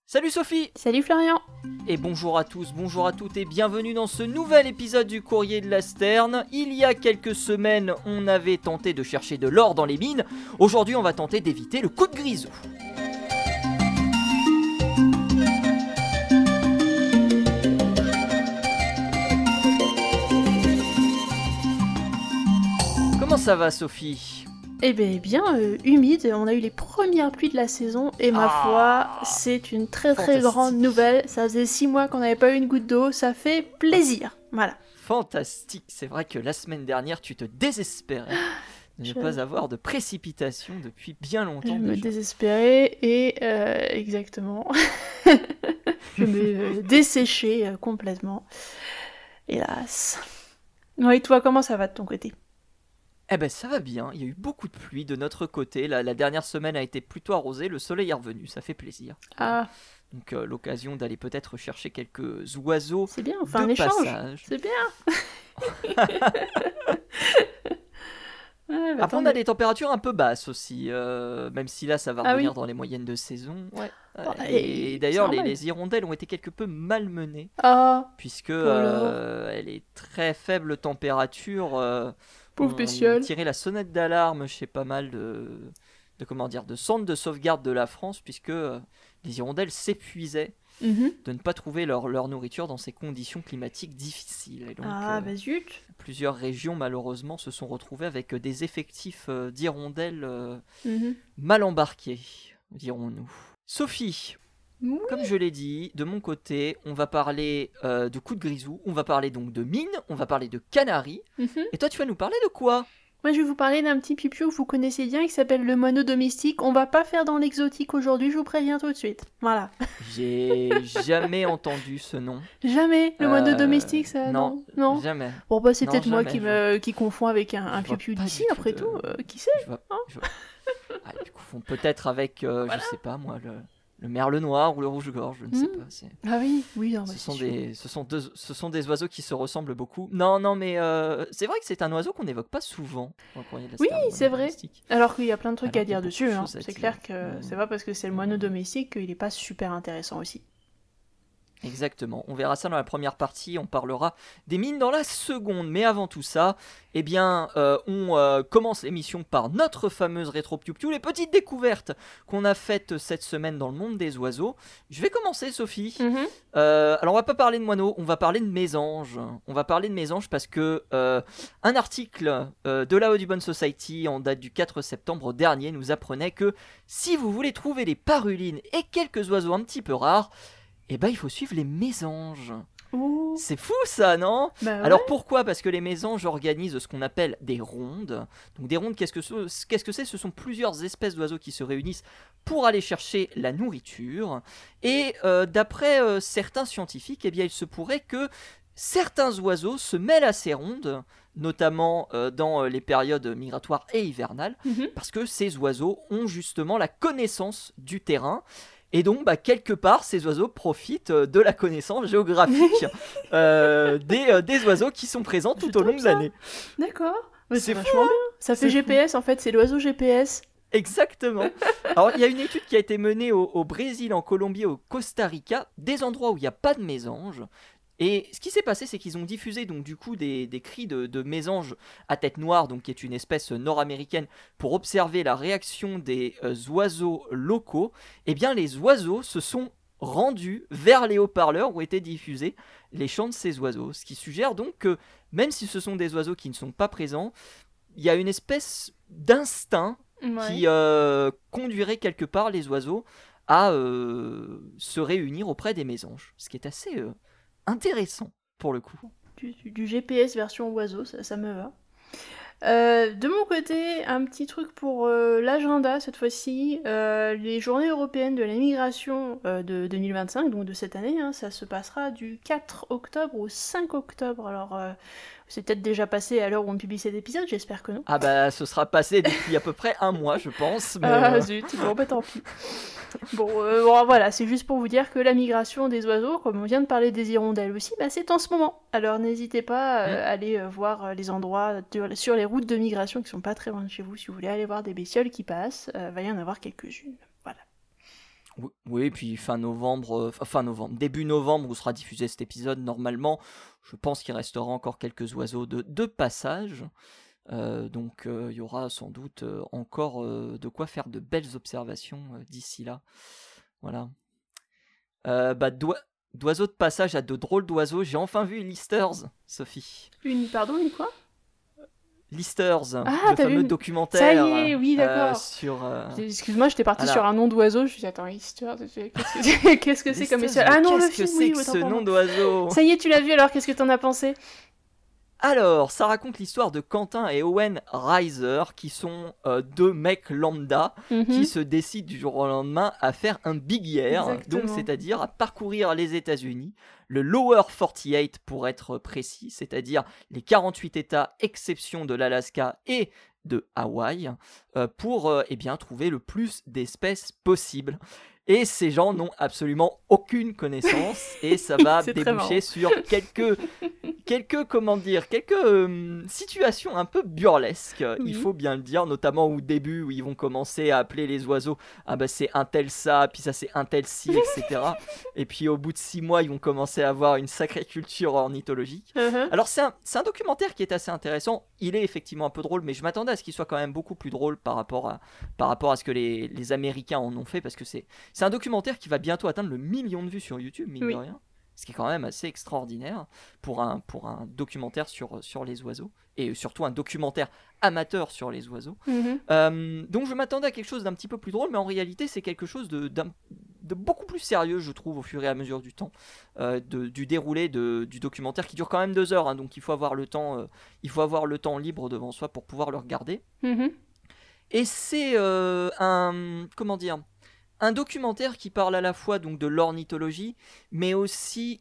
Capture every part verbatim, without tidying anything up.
Salut Sophie! Salut Florian! Et bonjour à tous, bonjour à toutes et bienvenue dans ce nouvel épisode du Courrier de la Sterne. Il y a quelques semaines, on avait tenté de chercher de l'or dans les mines. Aujourd'hui, on va tenter d'éviter le coup de grisou. Comment ça va Sophie? Eh bien, bien euh, humide, on a eu les premières pluies de la saison et ma Ah, foi, c'est une très très fantastique. grande nouvelle. Ça faisait six mois qu'on n'avait pas eu une goutte d'eau, ça fait plaisir. Voilà. Fantastique, c'est vrai que la semaine dernière, tu te désespérais de ne Je- pas avoir de précipitations depuis bien Je longtemps me déjà. désespérais et euh, exactement, je me euh, desséchais euh, complètement. Hélas. Ouais, et toi, comment ça va de ton côté? Eh ben ça va bien, il y a eu beaucoup de pluie de notre côté, la, la dernière semaine a été plutôt arrosée, le soleil est revenu, ça fait plaisir. Ah, Donc euh, l'occasion d'aller peut-être chercher quelques oiseaux c'est bien, on fait un de échange. passage. C'est bien. Ouais, bah, Après tant on a mieux. des températures un peu basses aussi, euh, même si là ça va Ah revenir oui. dans les moyennes de saison. Ouais. Bon, Et, et d'ailleurs c'est les, normal. les hirondelles ont été quelque peu malmenées, Ah, puisque alors. euh, elle est très faible température. euh, Pauvre on bestiole. tirait la sonnette d'alarme chez pas mal de, de comment dire de centres de sauvegarde de la France, puisque euh, les hirondelles s'épuisaient Mhm. de ne pas trouver leur, leur nourriture dans ces conditions climatiques difficiles. Et donc Ah, euh, bah zut. plusieurs régions malheureusement se sont retrouvées avec euh, des effectifs euh, d'hirondelles euh, Mhm. mal embarqués, dirons-nous. Sophie, Oui. comme je l'ai dit, de mon côté, on va parler euh, de coups de grisou, on va parler donc de mines, on va parler de canaries. Mhm. Et toi, tu vas nous parler de quoi? Moi, je vais vous parler d'un petit pipiou que vous connaissez bien qui s'appelle le moineau domestique. On va pas faire dans l'exotique aujourd'hui, je vous préviens tout de suite. Voilà. J'ai jamais entendu ce nom. Jamais le moineau Euh, domestique, ça non, non. Non. jamais. Bon, bah, c'est Non, peut-être moi jamais, qui je me qui confond avec un, un je vois pipiou pas d'ici, du tout après de- tout. euh, qui sait? Je vois, Hein je vois- Ah, tu confonds peut-être avec, euh, Voilà. je sais pas moi, le, le merle noir ou le rouge-gorge, je ne sais Hmm. pas. c'est- Ah oui, oui, non, bah, Ce c'est sont, sûr. des, ce, sont deux- ce sont des oiseaux qui se ressemblent beaucoup. Non, non, mais euh, c'est vrai que c'est un oiseau qu'on n'évoque pas souvent dans le Courrier de la Oui, Sterne, le c'est moineau vrai. domestique. Alors qu'il y a plein de trucs Alors à qu'il y a dire beaucoup dessus, de hein. choses à C'est dire. clair que Mm. c'est pas parce que c'est le moineau domestique qu'il est pas super intéressant aussi. Exactement, on verra ça dans la première partie, on parlera des mines dans la seconde, mais avant tout ça, eh bien, euh, on euh, commence l'émission par notre fameuse rétro piou piou, les petites découvertes qu'on a faites cette semaine dans le monde des oiseaux. Je vais commencer, Sophie. Mhm. Euh, alors, on va pas parler de moineaux, on va parler de mésanges. On va parler de mésanges parce que euh, un article euh, de la Audubon Society en date du quatre septembre dernier nous apprenait que si vous voulez trouver des parulines et quelques oiseaux un petit peu rares, eh ben, il faut suivre les mésanges. Ouh. C'est fou ça, non? Bah ouais. Alors pourquoi? Parce que les mésanges organisent ce qu'on appelle des rondes. Donc des rondes, qu'est-ce que ce- qu'est-ce que c'est? Ce sont plusieurs espèces d'oiseaux qui se réunissent pour aller chercher la nourriture. Et euh, d'après euh, certains scientifiques, eh bien, il se pourrait que certains oiseaux se mêlent à ces rondes, notamment euh, dans euh, les périodes migratoires et hivernales, Mhm. parce que ces oiseaux ont justement la connaissance du terrain. Et donc, bah, quelque part, ces oiseaux profitent euh, de la connaissance géographique euh, des, euh, des oiseaux qui sont présents C'est tout au long top, de ça. l'année. D'accord. Mais C'est c'est fou, vachement bien. Ça fait C'est G P S en fait, c'est l'oiseau G P S. Exactement. Alors, il y a une étude qui a été menée au, au Brésil, en Colombie, au Costa Rica, des endroits où il n'y a pas de mésanges. Et ce qui s'est passé, c'est qu'ils ont diffusé donc du coup des, des cris de, de mésanges à tête noire, donc qui est une espèce nord-américaine, pour observer la réaction des euh, oiseaux locaux. Eh bien, les oiseaux se sont rendus vers les haut-parleurs où étaient diffusés les chants de ces oiseaux. Ce qui suggère donc que même si ce sont des oiseaux qui ne sont pas présents, il y a une espèce d'instinct qui euh, conduirait quelque part les oiseaux à euh, se réunir auprès des mésanges. Ce qui est assez euh, intéressant pour le coup. Du, du- du G P S version oiseau, ça, ça me va. Euh, de mon côté, un petit truc pour euh, l'agenda cette fois-ci. Euh, les journées européennes de la migration euh, de deux mille vingt-cinq, donc de cette année, hein, ça se passera du quatre octobre au cinq octobre. Alors, euh, c'est peut-être déjà passé à l'heure où on publie cet épisode, j'espère que non. Ah bah ce sera passé depuis à peu près un mois je pense. Mais, Ah euh, zut, bon bah tant pis. Bon, euh, bon, voilà, c'est juste pour vous dire que la migration des oiseaux, comme on vient de parler des hirondelles aussi, bah, c'est en ce moment. Alors n'hésitez pas euh, Mm. à aller euh, voir euh, les endroits de- sur les routes de migration qui sont pas très loin de chez vous. Si vous voulez aller voir des bestioles qui passent, euh, va y en avoir quelques-unes. Voilà. Oui, oui, puis fin novembre, euh, fin novembre, début novembre où sera diffusé cet épisode, normalement, je pense qu'il restera encore quelques oiseaux de, de passage. Euh, donc il euh, y aura sans doute euh, encore euh, de quoi faire de belles observations euh, d'ici là. Voilà. Euh, bah, d'oi- d'oiseaux de passage à de drôles d'oiseaux, j'ai enfin vu Listers, Sophie. Une, pardon, une quoi? Listers, Ah, le t'as fameux vu documentaire. Ça y est, oui, d'accord. euh, sur. euh, Excuse-moi, j'étais partie voilà. sur un nom d'oiseau, je me suis dit, attends, Easter, qu'est-ce que c'est, qu'est-ce que c'est comme Listers, histoire? Ah non, le qu'est-ce film, que c'est oui, que autant ce pour nom moi. d'oiseau? Ça y est, tu l'as vu, alors qu'est-ce que t'en as pensé? Alors, ça raconte l'histoire de Quentin et Owen Reiser, qui sont euh, deux mecs lambda Mhm. qui se décident du jour au lendemain à faire un big year, Exactement. donc c'est-à-dire à parcourir les États-Unis, le Lower quarante-huit pour être précis, c'est-à-dire les quarante-huit États, exception de l'Alaska et de Hawaï, euh, pour euh, eh bien, trouver le plus d'espèces possible. Et ces gens n'ont absolument aucune connaissance et ça va C'est très marrant. déboucher sur quelques, quelques, comment dire, quelques euh, situations un peu burlesques, Oui. il faut bien le dire, notamment au début où ils vont commencer à appeler les oiseaux, ah bah c'est un tel ça, puis ça c'est un tel ci, et cetera. Et puis au bout de six mois, ils vont commencer à avoir une sacrée culture ornithologique. Uh-huh. Alors c'est un, c'est un documentaire qui est assez intéressant, il est effectivement un peu drôle, mais je m'attendais à ce qu'il soit quand même beaucoup plus drôle par rapport à, par rapport à ce que les, les Américains en ont fait, parce que c'est, c'est un documentaire qui va bientôt atteindre le million de vues sur YouTube, mine Oui. de rien, ce qui est quand même assez extraordinaire pour un, pour un documentaire sur, sur les oiseaux, et surtout un documentaire amateur sur les oiseaux. Mhm. Euh, donc je m'attendais à quelque chose d'un petit peu plus drôle, mais en réalité c'est quelque chose de, d'un- de beaucoup plus sérieux, je trouve, au fur et à mesure du temps, euh, de- du déroulé de- du documentaire qui dure quand même deux heures, hein, donc il faut avoir le temps, euh, il faut avoir le temps libre devant soi pour pouvoir le regarder. Mhm. Et c'est euh, un, comment dire, un documentaire qui parle à la fois donc de l'ornithologie, mais aussi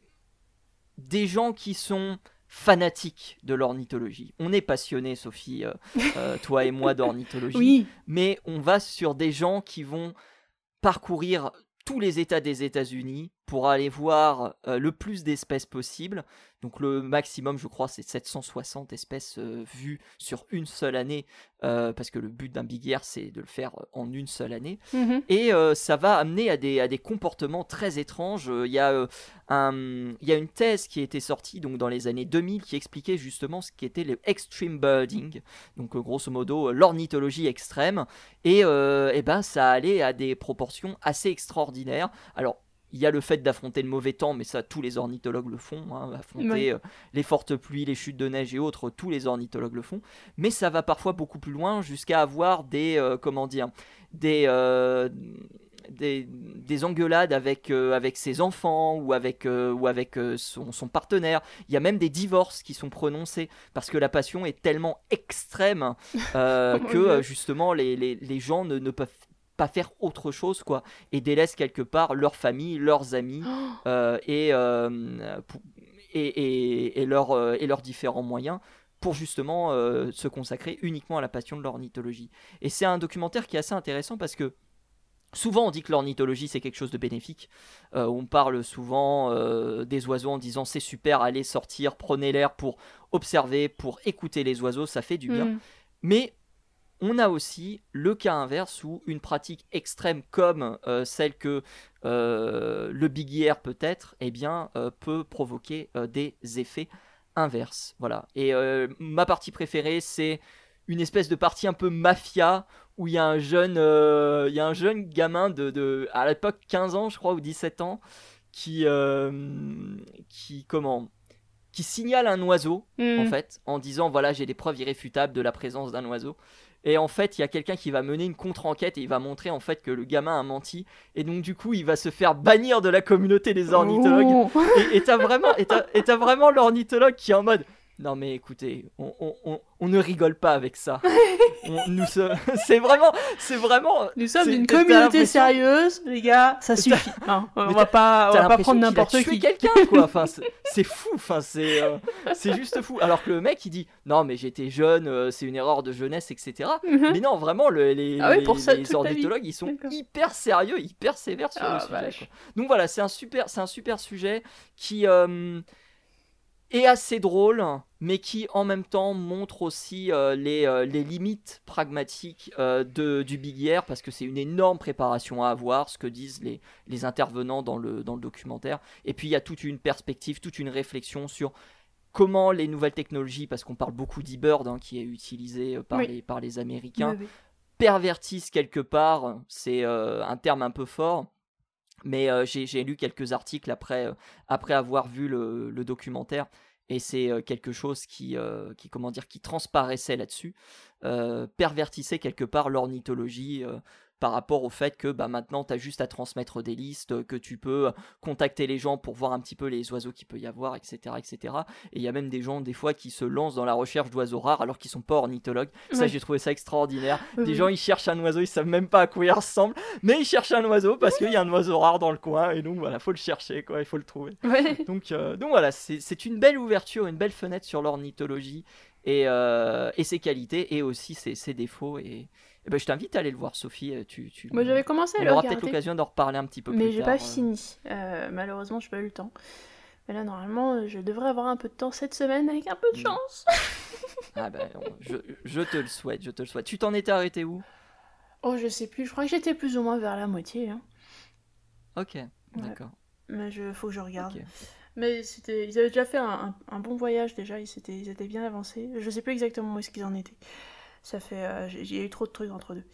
des gens qui sont fanatiques de l'ornithologie. On est passionnés, Sophie, euh, euh, toi et moi, d'ornithologie, Oui. mais on va sur des gens qui vont parcourir tous les États des États-Unis pour aller voir euh, le plus d'espèces possible. Donc le maximum, je crois, c'est sept cent soixante espèces euh, vues sur une seule année, euh, parce que le but d'un Big Air, c'est de le faire euh, en une seule année. Mhm. Et euh, ça va amener à des, à des comportements très étranges. Il y, euh, y a une thèse qui a été sortie donc, dans les années deux mille qui expliquait justement ce qu'était le extreme birding, donc euh, grosso modo euh, l'ornithologie extrême. Et, euh, et ben, ça allait à des proportions assez extraordinaires. Alors, il y a le fait d'affronter le mauvais temps, mais ça, tous les ornithologues le font. Hein, affronter Oui. euh, les fortes pluies, les chutes de neige et autres, tous les ornithologues le font. Mais ça va parfois beaucoup plus loin, jusqu'à avoir des, euh, comment dire, des, euh, des, des engueulades avec, euh, avec ses enfants ou avec, euh, ou avec euh, son, son partenaire. Il y a même des divorces qui sont prononcés parce que la passion est tellement extrême euh, Oh mon que Dieu. euh, justement les, les, les gens ne, ne peuvent pas faire autre chose quoi et délaissent quelque part leur famille, leurs amis euh, et, euh, pour- et, et, et, leurs, euh, et leurs différents moyens pour justement euh, se consacrer uniquement à la passion de l'ornithologie. Et c'est un documentaire qui est assez intéressant parce que souvent on dit que l'ornithologie c'est quelque chose de bénéfique. Euh, on parle souvent euh, des oiseaux en disant c'est super, allez sortir, prenez l'air pour observer, pour écouter les oiseaux, ça fait du bien. Mhm. Mais on a aussi le cas inverse où une pratique extrême comme euh, celle que euh, le Big Ear peut être, eh bien, euh, peut provoquer euh, des effets inverses. Voilà. Et euh, ma partie préférée, c'est une espèce de partie un peu mafia où il y a un jeune, euh, il y a un jeune gamin de, de, à l'époque quinze ans, je crois, ou dix-sept ans, qui, euh, qui comment qui signale un oiseau, Mhm. en fait, en disant voilà, j'ai des preuves irréfutables de la présence d'un oiseau. Et en fait, il y a quelqu'un qui va mener une contre-enquête et il va montrer en fait que le gamin a menti. Et donc, du coup, il va se faire bannir de la communauté des ornithologues. Oh. Et et t'as vraiment, et t'as, et t'as vraiment l'ornithologue qui est en mode non, mais écoutez, on, on, on, on ne rigole pas avec ça. On- nous sommes- c'est vraiment, c'est vraiment. Nous sommes c'est- une t'as communauté l'impression- sérieuse, les gars, ça suffit. hein. On Mais va pas, on T'as va pas l'impression prendre qu'il a n'importe tué qui. quelqu'un quoi, enfin c'est, c'est fou, enfin c'est euh, c'est juste fou. Alors que le mec il dit non mais j'étais jeune, euh, c'est une erreur de jeunesse, et cetera. Mhm. Mais non vraiment le- les, Ah oui, les- pour ça, les toute la vie. ornithologues ils sont D'accord. hyper sérieux, hyper sévères sur Ah, le sujet. vache. Quoi. Donc voilà c'est un super c'est un super sujet qui euh, est assez drôle, mais qui en même temps montre aussi euh, les, euh, les limites pragmatiques euh, de, du Big Air, parce que c'est une énorme préparation à avoir, ce que disent les, les intervenants dans le, dans le documentaire. Et puis il y a toute une perspective, toute une réflexion sur comment les nouvelles technologies, parce qu'on parle beaucoup d'e-bird, hein, qui est utilisé par, Oui. les, par les Américains, Oui, oui. pervertissent quelque part, c'est euh, un terme un peu fort, mais euh, j'ai, j'ai lu quelques articles après, euh, après avoir vu le, le documentaire, et c'est euh, quelque chose qui, euh, qui, comment dire, qui transparaissait là-dessus, euh, pervertissait quelque part l'ornithologie euh, par rapport au fait que bah, maintenant tu as juste à transmettre des listes, que tu peux contacter les gens pour voir un petit peu les oiseaux qu'il peut y avoir, et cetera, et cetera. Et il y a même des gens des fois qui se lancent dans la recherche d'oiseaux rares alors qu'ils sont pas ornithologues. Ça, Ouais. j'ai trouvé ça extraordinaire. Oui, Des oui. gens ils cherchent un oiseau, ils savent même pas à quoi il ressemble, mais ils cherchent un oiseau parce qu'il y a un oiseau rare dans le coin, et donc voilà, faut le chercher, quoi, il faut le trouver. Ouais. Donc, euh, donc voilà, c'est, c'est une belle ouverture, une belle fenêtre sur l'ornithologie et, euh, et ses qualités et aussi ses, ses défauts. Et, et ben, je t'invite à aller le voir, Sophie. Tu, tu, Moi, j'avais commencé à on le aura peut-être regarder, l'occasion d'en reparler un petit peu mais plus j'ai tard. pas fini. Euh, malheureusement, j'ai pas eu le temps. Mais là, normalement, je devrais avoir un peu de temps cette semaine avec un peu de Mm. chance. Ah ben, on- je, je te le souhaite, je te le souhaite. Tu t'en étais arrêté où? Oh, je sais plus. Je crois que j'étais plus ou moins vers la moitié. Hein. Ok, d'accord. Mais je faut que je regarde. Ok. Mais c'était, ils avaient déjà fait un, un- un bon voyage déjà. Ils s'étaient, ils étaient bien avancés. Je sais plus exactement où est-ce qu'ils en étaient. Ça fait, euh, j'ai- il y a eu trop de trucs entre deux.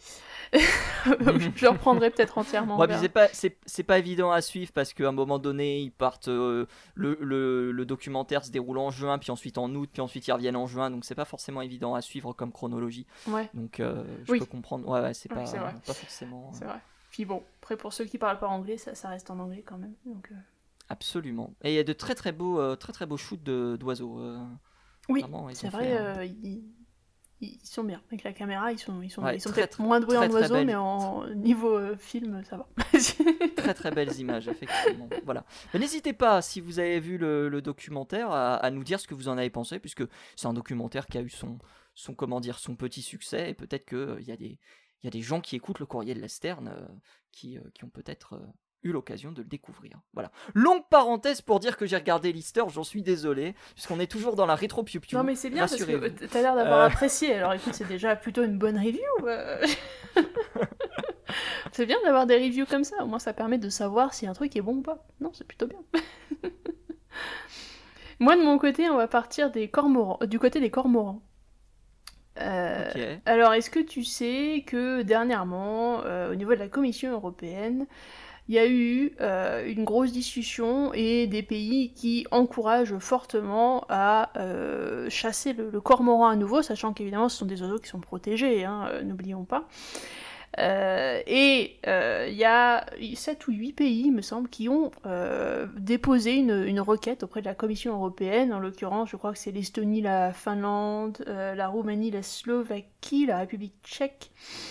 Je le reprendrai peut-être entièrement. Ouais, on puis verra. c'est pas, c'est, c'est pas évident à suivre parce qu'à un moment donné, ils partent. euh, le, le, le documentaire se déroule en juin, puis ensuite en août, puis ensuite ils reviennent en juin, donc c'est pas forcément évident à suivre comme chronologie. Ouais, Donc euh, je Oui. peux comprendre. Ouais, ouais, c'est Ouais, pas, c'est vrai. pas forcément. c'est euh, vrai. Puis bon, après pour ceux qui parlent pas anglais, ça, ça reste en anglais quand même. Donc euh, Absolument. Et il y a de très très beaux, euh, très très beaux shoots de, d'oiseaux. euh, oui, Vraiment, ils c'est ont vrai. fait un- euh, ils, ils sont bien avec la caméra. Ils sont, ils sont, Ouais, ils sont très, peut-être très, moins doués très, en très oiseaux, belle- mais en niveau euh, film, ça va. Très très belles images, effectivement. Voilà. Mais n'hésitez pas, si vous avez vu le, le documentaire, à, à nous dire ce que vous en avez pensé, puisque c'est un documentaire qui a eu son, son comment dire, son petit succès, et peut-être qu'il y a des, il y a des gens qui écoutent le Courrier de la Sterne euh, qui, euh, qui ont peut-être euh, eu l'occasion de le découvrir. Voilà. Longue parenthèse pour dire que j'ai regardé Lister, j'en suis désolé, puisqu'on est toujours dans la rétro piou piou. Non mais c'est bien parce que rassurez-vous. euh, t'as l'air d'avoir Euh. apprécié. Alors écoute, c'est déjà plutôt une bonne review. euh. C'est bien d'avoir des reviews comme ça. Au moins, ça permet de savoir si un truc est bon ou pas. Non, c'est plutôt bien. Moi, de mon côté, on va partir des cormorans, du côté des cormorans. Euh, Ok. Alors, est-ce que tu sais que dernièrement, euh, au niveau de la Commission européenne, il y a eu euh, une grosse discussion et des pays qui encouragent fortement à euh, chasser le, le cormoran à nouveau, sachant qu'évidemment ce sont des oiseaux qui sont protégés, hein, euh, n'oublions pas. Euh, et il euh, y a sept ou huit pays, il me semble, qui ont euh, déposé une, une requête auprès de la Commission européenne. En l'occurrence, je crois que c'est l'Estonie, la Finlande, euh, la Roumanie, la Slovaquie, la République tchèque,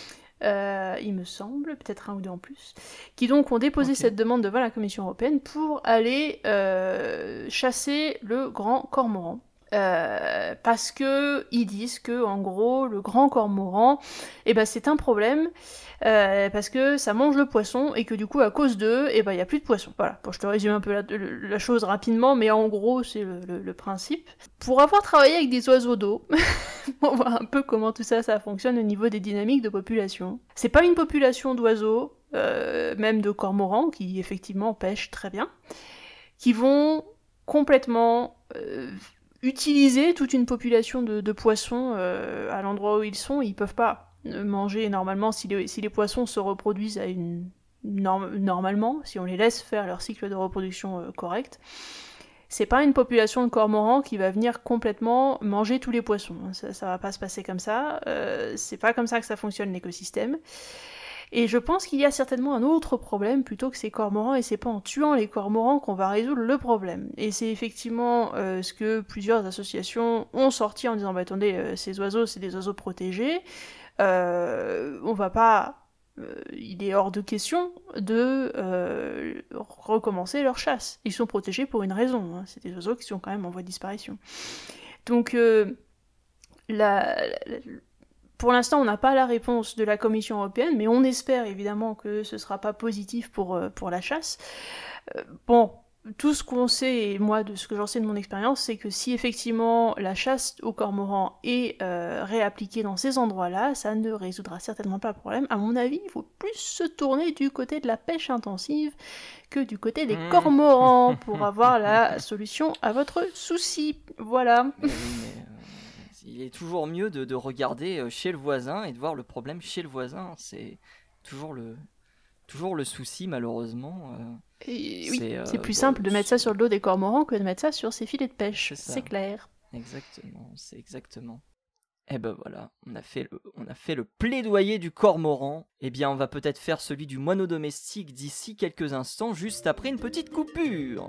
euh, il me semble, peut-être un ou deux en plus, qui donc ont déposé Ok. cette demande devant la Commission européenne pour aller euh, chasser le grand cormoran. Euh, parce que ils disent que en gros le grand cormoran, eh ben c'est un problème euh, parce que ça mange le poisson et que du coup à cause d'eux, eh ben il y a plus de poissons. Voilà. Bon, je te résume un peu la, la chose rapidement, mais en gros c'est le, le, le principe. Pour avoir travaillé avec des oiseaux d'eau, on voit un peu comment tout ça ça fonctionne au niveau des dynamiques de population. C'est pas une population d'oiseaux, euh, même de cormorans qui effectivement pêchent très bien, qui vont complètement euh, utiliser toute une population de, de poissons euh, à l'endroit où ils sont. Ils peuvent pas manger normalement si les, si les poissons se reproduisent à une norme, normalement, si on les laisse faire leur cycle de reproduction euh, correct. C'est pas une population de cormorans qui va venir complètement manger tous les poissons. Ça, ça va pas se passer comme ça. Euh, c'est pas comme ça que ça fonctionne l'écosystème. Et je pense qu'il y a certainement un autre problème plutôt que ces cormorans, et c'est pas en tuant les cormorans qu'on va résoudre le problème. Et c'est effectivement euh, ce que plusieurs associations ont sorti en disant bah attendez, euh, ces oiseaux c'est des oiseaux protégés, euh, on va pas, euh, il est hors de question de euh, recommencer leur chasse. Ils sont protégés pour une raison, hein. C'est des oiseaux qui sont quand même en voie de disparition. Donc euh, la, la Pour l'instant, on n'a pas la réponse de la Commission européenne, mais on espère évidemment que ce ne sera pas positif pour, euh, pour la chasse. Euh, bon, tout ce qu'on sait, et moi de ce que j'en sais de mon expérience, c'est que si effectivement la chasse au cormoran est euh, réappliquée dans ces endroits-là, ça ne résoudra certainement pas le problème. À mon avis, il faut plus se tourner du côté de la pêche intensive que du côté des Mmh. cormorans pour avoir la solution à votre souci. Voilà. Mais oui, mais, euh, il est toujours mieux de, de regarder euh, chez le voisin et de voir le problème chez le voisin. C'est toujours le, toujours le souci, malheureusement. euh, Et oui, c'est, c'est euh, plus bon, simple de mettre ça c'est- sur le dos des cormorans que de mettre ça sur ses filets de pêche, C'est ça. c'est clair. Exactement, c'est exactement. Et ben voilà, on a fait le, on a fait le plaidoyer du cormoran. Eh bien, on va peut-être faire celui du moineau domestique d'ici quelques instants, juste après une petite coupure.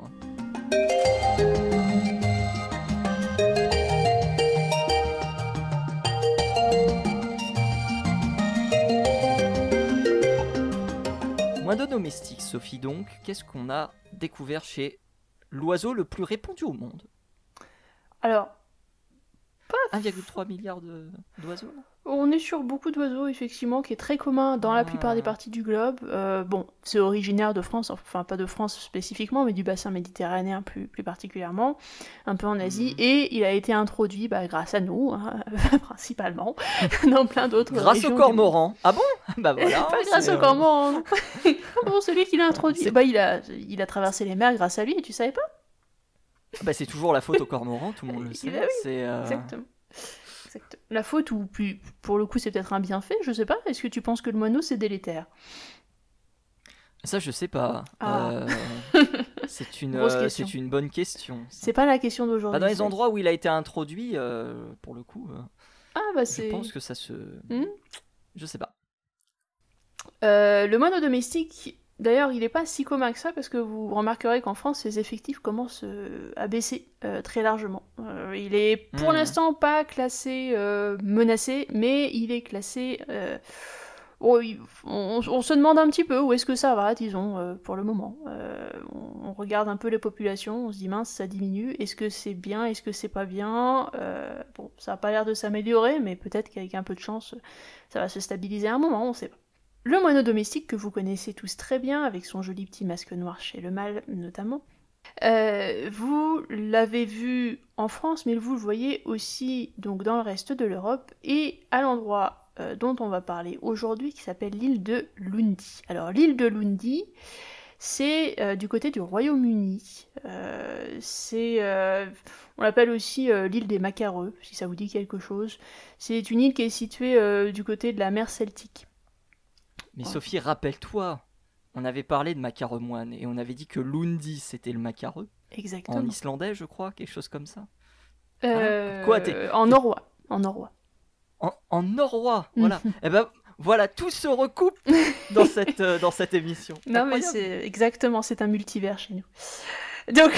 Moineau domestique, Sophie donc, qu'est-ce qu'on a découvert chez l'oiseau le plus répandu au monde? Alors, un virgule trois milliard de- d'oiseaux, non? on est sur beaucoup d'oiseaux, effectivement, qui est très commun dans la plupart des Ah. parties du globe. Euh, bon, c'est originaire de France, enfin pas de France spécifiquement, mais du bassin méditerranéen plus, plus particulièrement, un peu en Asie, Mhm. et il a été introduit bah, grâce à nous, hein, principalement, dans plein d'autres Grâce régions au du cormoran. Ah bon? Bah monde. voilà. Pas grâce c'est, au euh, cormoran, non. Ah bon, celui qui l'a introduit, C'est- bah, il, a, il a traversé les mers grâce à lui, et tu savais pas? Bah, c'est toujours la faute au cormoran, tout le monde le Eh sait. ben oui, c'est, euh, Exactement. Exact. La faute, ou plus, pour le coup c'est peut-être un bienfait, je sais pas, est-ce que tu penses que le moineau c'est délétère? Ça, je sais pas. Ah. Euh, c'est, une, Grosse euh, question. c'est une bonne question. ça. C'est pas la question d'aujourd'hui. Bah, dans les c'est- endroits où il a été introduit, euh, pour le coup, euh, Ah bah je c'est... pense que ça se. Hmm. Je sais pas. Euh, le moineau domestique, d'ailleurs, il est pas si commun que ça parce que vous remarquerez qu'en France, ses effectifs commencent euh, à baisser euh, très largement. Euh, il est pour Hmm. l'instant pas classé euh, menacé, mais il est classé. euh, oh, il- on, on se demande un petit peu où est-ce que ça va, disons, euh, pour le moment. Euh, on, on regarde un peu les populations, on se dit mince, ça diminue. Est-ce que c'est bien, est-ce que c'est pas bien? Euh, Bon, ça a pas l'air de s'améliorer, mais peut-être qu'avec un peu de chance, ça va se stabiliser à un moment, on sait pas. Le moineau domestique que vous connaissez tous très bien, avec son joli petit masque noir chez le mâle notamment, euh, vous l'avez vu en France, mais vous le voyez aussi donc dans le reste de l'Europe et à l'endroit euh, dont on va parler aujourd'hui, qui s'appelle l'île de Lundy. Alors l'île de Lundy, c'est euh, du côté du Royaume-Uni. Euh, c'est, euh, on l'appelle aussi euh, l'île des Macareux, si ça vous dit quelque chose. C'est une île qui est située euh, du côté de la mer Celtique. Mais Ouais. Sophie, rappelle-toi, on avait parlé de macaremoine et on avait dit que Lundi c'était le macareux. Exactement. En islandais, je crois, quelque chose comme ça. Euh, Quoi, t'es- en norrois. En norrois. En, en norrois, voilà. Et ben voilà, tout se recoupe dans cette, euh, dans cette émission. Non, mais Incroyable. c'est exactement, c'est un multivers chez nous. Donc,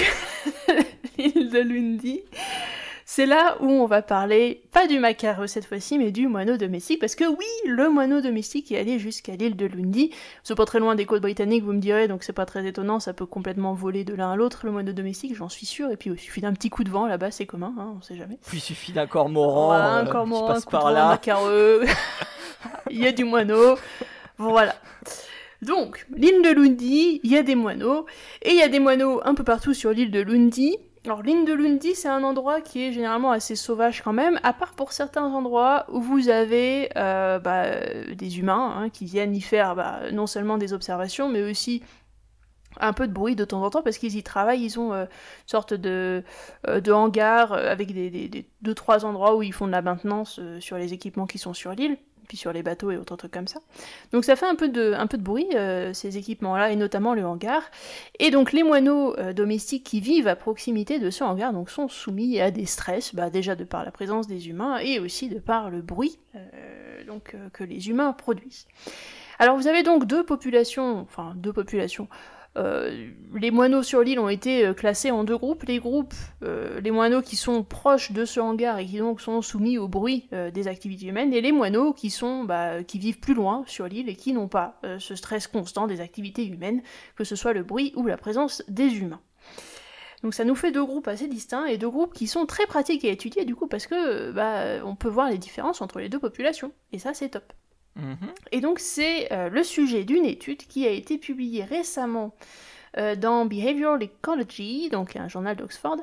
l'île de Lundy, c'est là où on va parler, pas du macareux cette fois-ci, mais du moineau domestique, parce que oui, le moineau domestique est allé jusqu'à l'île de Lundy. C'est pas très loin des côtes britanniques, vous me direz, donc c'est pas très étonnant, ça peut complètement voler de l'un à l'autre, le moineau domestique, j'en suis sûre, et puis il suffit d'un petit coup de vent là-bas, c'est commun, hein, on sait jamais. Puis il suffit d'un cormoran Voilà, un euh, cormoran, qui un passe coup de par vent, là. un macareux, il y a du moineau, voilà. Donc, l'île de Lundy, il y a des moineaux, et il y a des moineaux un peu partout sur l'île de Lundy. Alors, l'île de Lundy, c'est un endroit qui est généralement assez sauvage quand même, à part pour certains endroits où vous avez euh, bah, des humains hein, qui viennent y faire bah, non seulement des observations, mais aussi un peu de bruit de temps en temps, parce qu'ils y travaillent, ils ont euh, une sorte de, euh, de hangar euh, avec des, des, des deux, trois endroits où ils font de la maintenance euh, sur les équipements qui sont sur l'île, puis sur les bateaux et autres trucs comme ça. Donc ça fait un peu de, un peu de bruit, euh, ces équipements-là, et notamment le hangar. Et donc les moineaux euh, domestiques qui vivent à proximité de ce hangar donc, sont soumis à des stress, bah, déjà de par la présence des humains, et aussi de par le bruit euh, donc, euh, que les humains produisent. Alors vous avez donc deux populations, enfin deux populations, Euh, les moineaux sur l'île ont été euh, classés en deux groupes. Les groupes, euh, les moineaux qui sont proches de ce hangar et qui donc sont soumis au bruit euh, des activités humaines, et les moineaux qui sont, bah, qui vivent plus loin sur l'île et qui n'ont pas euh, ce stress constant des activités humaines, que ce soit le bruit ou la présence des humains. Donc ça nous fait deux groupes assez distincts et deux groupes qui sont très pratiques à étudier du coup parce que bah, on peut voir les différences entre les deux populations et ça c'est top. Mhm. Et donc c'est euh, le sujet d'une étude qui a été publiée récemment euh, dans Behavioral Ecology, donc un journal d'Oxford,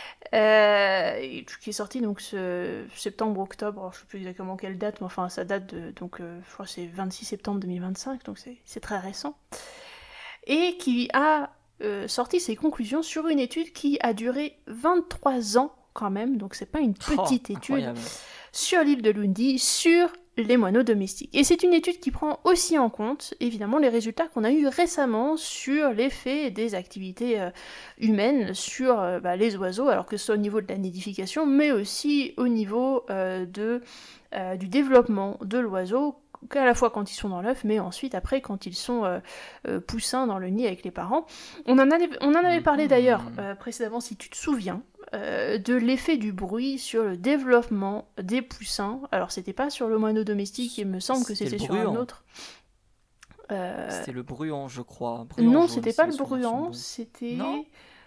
euh, qui est sorti donc ce septembre-octobre, je ne sais plus exactement quelle date, mais enfin ça date de, donc euh, je crois que c'est vingt-six septembre deux mille vingt-cinq, donc c'est, c'est très récent, et qui a euh, sorti ses conclusions sur une étude qui a duré vingt-trois ans quand même, donc c'est pas une petite Oh, étude, incroyable. sur l'île de Lundy, sur les moineaux domestiques. Et c'est une étude qui prend aussi en compte, évidemment, les résultats qu'on a eus récemment sur l'effet des activités euh, humaines sur euh, bah, les oiseaux, alors que ce soit au niveau de la nidification, mais aussi au niveau euh, de, euh, du développement de l'oiseau, qu'à la fois quand ils sont dans l'œuf, mais ensuite après quand ils sont euh, euh, poussins dans le nid avec les parents. On en, a, on en avait parlé d'ailleurs euh, précédemment, si tu te souviens, euh, de l'effet du bruit sur le développement des poussins. Alors c'était pas sur le moineau domestique, il me semble que c'était, c'était sur un autre. Euh... C'était le bruant, je crois. Bruant non, jaune, c'était pas le bruant, c'était... Non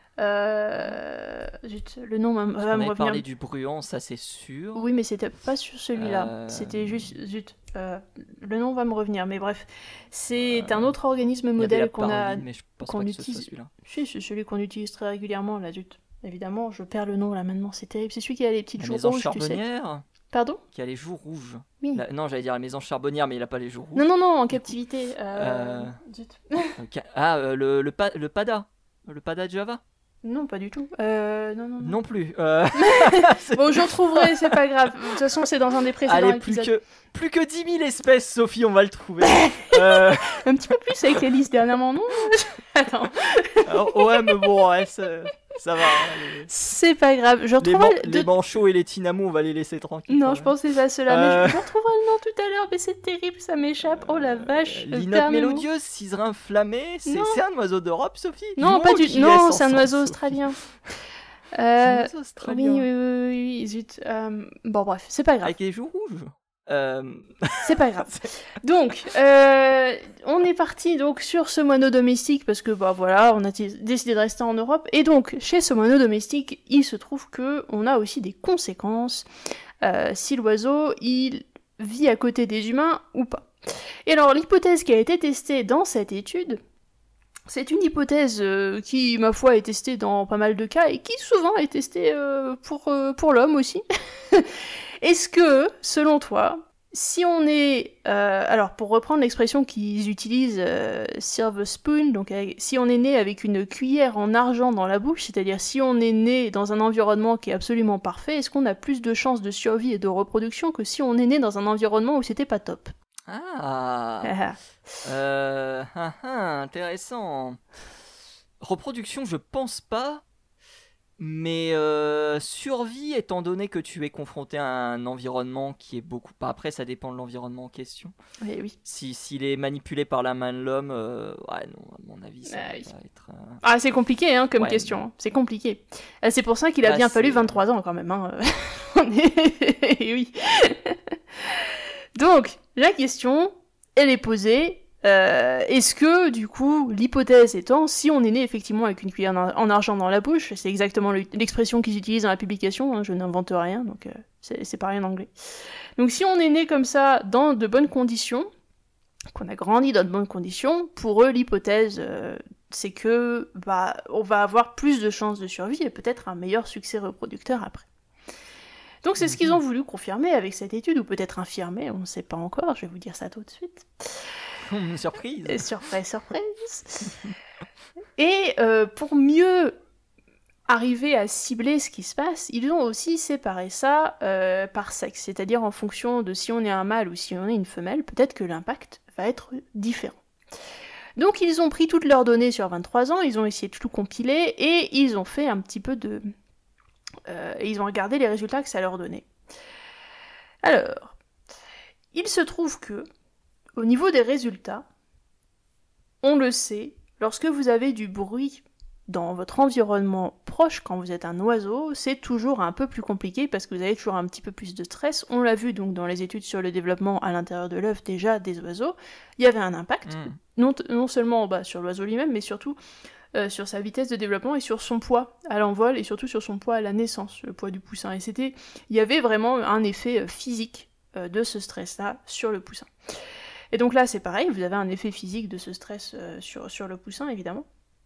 Euh... Zut, le nom va, va me revenir. On avait parlé du bruant, ça c'est sûr. Oui, mais c'était pas sur celui-là. Euh... C'était juste... Zut. Euh, le nom va me revenir, mais bref. C'est euh... un autre organisme modèle qu'on a... mais je pense qu'on pas que utilise... ce soit celui-là. Si, c'est celui qu'on utilise très régulièrement, là, zut. Évidemment, je perds le nom, là, maintenant, c'est terrible. C'est celui qui a les petites joues rouges, tu sais. Pardon ? Qui a les joues rouges. Oui. La... Non, j'allais dire la maison charbonnière, mais il a pas les joues rouges. Non, non, non, en captivité. Euh... Euh... Zut. Okay. Ah, euh, le, le, pa... le pada. Le pada de Java. Non, pas du tout. Euh, non, non, non. Non plus. Euh... bon, j'en trouverai, c'est pas grave. De toute façon, c'est dans un des précédents Allez, épisodes. Plus que, plus que dix mille espèces, Sophie, on va le trouver. euh... Un petit peu plus avec les listes dernièrement, non ? Attends. Alors, ouais, mais bon, ouais, ça, ça va. Les... C'est pas grave. Je retrouverai les, man- de... les manchots et les tinamous, on va les laisser tranquilles. Non, je pense que c'est ça, ceux-là. Euh... Mais je, je retrouverai le nom tout à l'heure, mais c'est terrible, ça m'échappe. Oh la vache. Euh, Linotte mélodieuse, ciserin flammé, c'est, c'est un oiseau d'Europe, Sophie ? Non, pas du tout. Non, c'est un oiseau australien. Euh, un oiseau australien. Oui, oui, oui, oui, oui zut. Euh, bon, bref, c'est pas grave. Avec les joues rouges. Euh... C'est pas grave. Donc, euh, on est parti donc sur ce moineau domestique parce que bah voilà, on a t- décidé de rester en Europe et donc chez ce moineau domestique, il se trouve que on a aussi des conséquences euh, si l'oiseau il vit à côté des humains ou pas. Et alors l'hypothèse qui a été testée dans cette étude, c'est une hypothèse euh, qui, ma foi, est testée dans pas mal de cas et qui souvent est testée euh, pour, euh, pour l'homme aussi. Est-ce que, selon toi, si on est... Euh, alors, pour reprendre l'expression qu'ils utilisent, euh, silver spoon, donc avec, si on est né avec une cuillère en argent dans la bouche, c'est-à-dire si on est né dans un environnement qui est absolument parfait, est-ce qu'on a plus de chances de survie et de reproduction que si on est né dans un environnement où c'était pas top ? Ah, euh, ah, ah, intéressant. Reproduction, je pense pas, mais euh, survie, étant donné que tu es confronté à un environnement qui est beaucoup... Pas après, ça dépend de l'environnement en question. Oui, oui. Si, s'il est manipulé par la main de l'homme, euh, ouais, non, à mon avis, ça ah, va oui. être... Euh... Ah, c'est compliqué, hein, comme ouais, question. mais... C'est compliqué. C'est pour ça qu'il a bah, bien c'est... fallu vingt-trois ans, quand même. Hein. Oui. Donc, la question, elle est posée, euh, est-ce que, du coup, l'hypothèse étant, si on est né effectivement avec une cuillère en argent dans la bouche, c'est exactement l'expression qu'ils utilisent dans la publication, hein, je n'invente rien, donc euh, c'est, c'est pareil en anglais. Donc si on est né comme ça, dans de bonnes conditions, qu'on a grandi dans de bonnes conditions, pour eux, l'hypothèse, euh, c'est que, bah, on va avoir plus de chances de survie et peut-être un meilleur succès reproducteur après. Donc c'est ce qu'ils ont voulu confirmer avec cette étude, ou peut-être infirmer, on ne sait pas encore, je vais vous dire ça tout de suite. Une surprise. Et surprise, surprise. Et euh, pour mieux arriver à cibler ce qui se passe, ils ont aussi séparé ça euh, par sexe, c'est-à-dire en fonction de si on est un mâle ou si on est une femelle, peut-être que l'impact va être différent. Donc ils ont pris toutes leurs données sur vingt-trois ans, ils ont essayé de tout compiler, et ils ont fait un petit peu de... Euh, et ils ont regardé les résultats que ça leur donnait. Alors, il se trouve que, au niveau des résultats, on le sait, lorsque vous avez du bruit dans votre environnement proche, quand vous êtes un oiseau, c'est toujours un peu plus compliqué parce que vous avez toujours un petit peu plus de stress. On l'a vu donc dans les études sur le développement à l'intérieur de l'œuf déjà des oiseaux, il y avait un impact, mmh. non, non seulement bah, sur l'oiseau lui-même, mais surtout Euh, sur sa vitesse de développement et sur son poids à l'envol et surtout sur son poids à la naissance, le poids du poussin. Et c'était, il y avait vraiment un effet euh, physique euh, de ce stress-là sur le poussin. Et donc là, c'est pareil, vous avez un effet physique de ce stress euh, sur, sur le poussin, évidemment.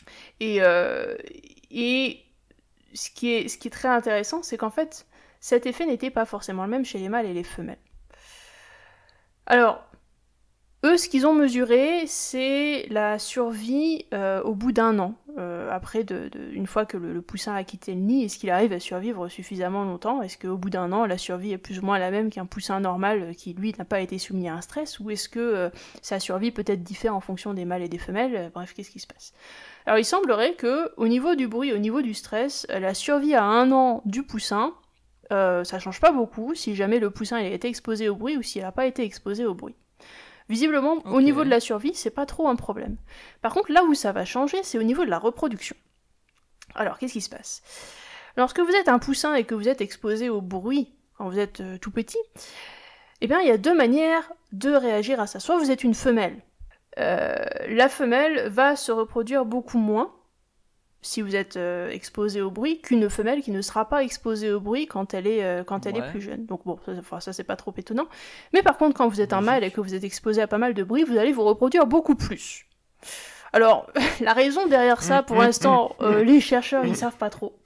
Et, euh, et ce, qui est, ce qui est très intéressant, c'est qu'en fait, cet effet n'était pas forcément le même chez les mâles et les femelles. Alors, eux, ce qu'ils ont mesuré, c'est la survie euh, au bout d'un an, euh, après, de, de, une fois que le, le poussin a quitté le nid, est-ce qu'il arrive à survivre suffisamment longtemps? Est-ce qu'au bout d'un an, la survie est plus ou moins la même qu'un poussin normal qui, lui, n'a pas été soumis à un stress? Ou est-ce que euh, sa survie peut-être diffère en fonction des mâles et des femelles? Bref, qu'est-ce qui se passe? Alors, il semblerait que, au niveau du bruit, au niveau du stress, la survie à un an du poussin, euh, ça change pas beaucoup si jamais le poussin il a été exposé au bruit ou s'il n'a pas été exposé au bruit. Visiblement, okay. Au niveau de la survie, c'est pas trop un problème. Par contre, là où ça va changer, c'est au niveau de la reproduction. Alors, qu'est-ce qui se passe? Lorsque vous êtes un poussin et que vous êtes exposé au bruit quand vous êtes euh, tout petit, eh bien, il y a deux manières de réagir à ça. Soit vous êtes une femelle. Euh, la femelle va se reproduire beaucoup moins si vous êtes euh, exposé au bruit qu'une femelle qui ne sera pas exposée au bruit quand elle est, euh, quand elle ouais. est plus jeune. Donc bon, ça, enfin, ça c'est pas trop étonnant. Mais par contre, quand vous êtes un mâle et que vous êtes exposé à pas mal de bruit, vous allez vous reproduire beaucoup plus. Alors, la raison derrière ça, pour l'instant, euh, les chercheurs, ils savent pas trop.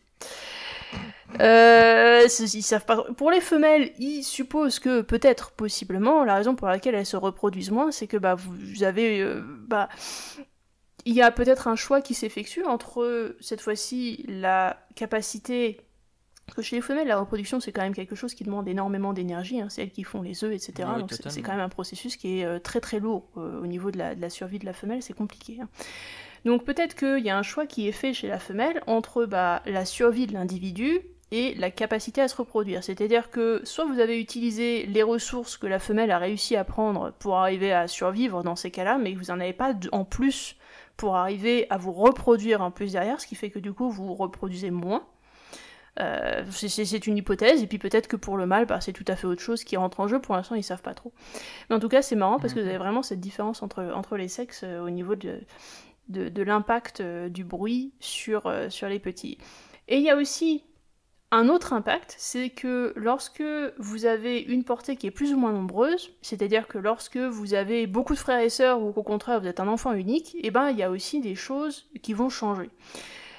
Euh, ils savent pas trop. Pour les femelles, ils supposent que peut-être, possiblement, la raison pour laquelle elles se reproduisent moins, c'est que bah, vous avez... Euh, bah, il y a peut-être un choix qui s'effectue entre, cette fois-ci, la capacité... Parce que chez les femelles, la reproduction, c'est quand même quelque chose qui demande énormément d'énergie, hein, c'est elles qui font les œufs, et cetera. Oui, donc c'est, c'est quand même un processus qui est euh, très très lourd euh, au niveau de la, de la survie de la femelle, c'est compliqué. Hein. Donc peut-être qu'il y a un choix qui est fait chez la femelle entre bah, la survie de l'individu et la capacité à se reproduire. C'est-à-dire que soit vous avez utilisé les ressources que la femelle a réussi à prendre pour arriver à survivre dans ces cas-là, mais que vous n'en avez pas en plus pour arriver à vous reproduire en plus derrière, ce qui fait que du coup vous vous reproduisez moins. Euh, c'est, c'est une hypothèse, et puis peut-être que pour le mâle, bah, c'est tout à fait autre chose qui rentre en jeu, pour l'instant ils savent pas trop. Mais en tout cas c'est marrant parce que vous avez vraiment cette différence entre, entre les sexes euh, au niveau de, de, de l'impact euh, du bruit sur, euh, sur les petits. Et il y a aussi un autre impact, c'est que lorsque vous avez une portée qui est plus ou moins nombreuse, c'est-à-dire que lorsque vous avez beaucoup de frères et sœurs ou qu'au contraire vous êtes un enfant unique, et ben il y a aussi des choses qui vont changer. Pourquoi ?